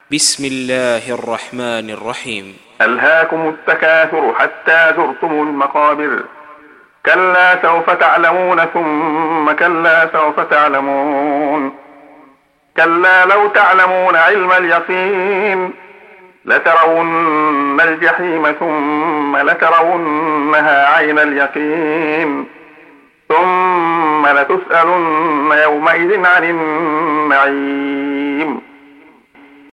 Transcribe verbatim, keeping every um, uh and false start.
بسم الله الرحمن الرحيم. ألهاكم التكاثر حتى زرتم المقابر، كلا سوف تعلمون ثم كلا سوف تعلمون، كلا لو تعلمون علم اليقين لترون الجحيم ثم لترونها عين اليقين، ثم لتسألن يومئذ عن النعيم.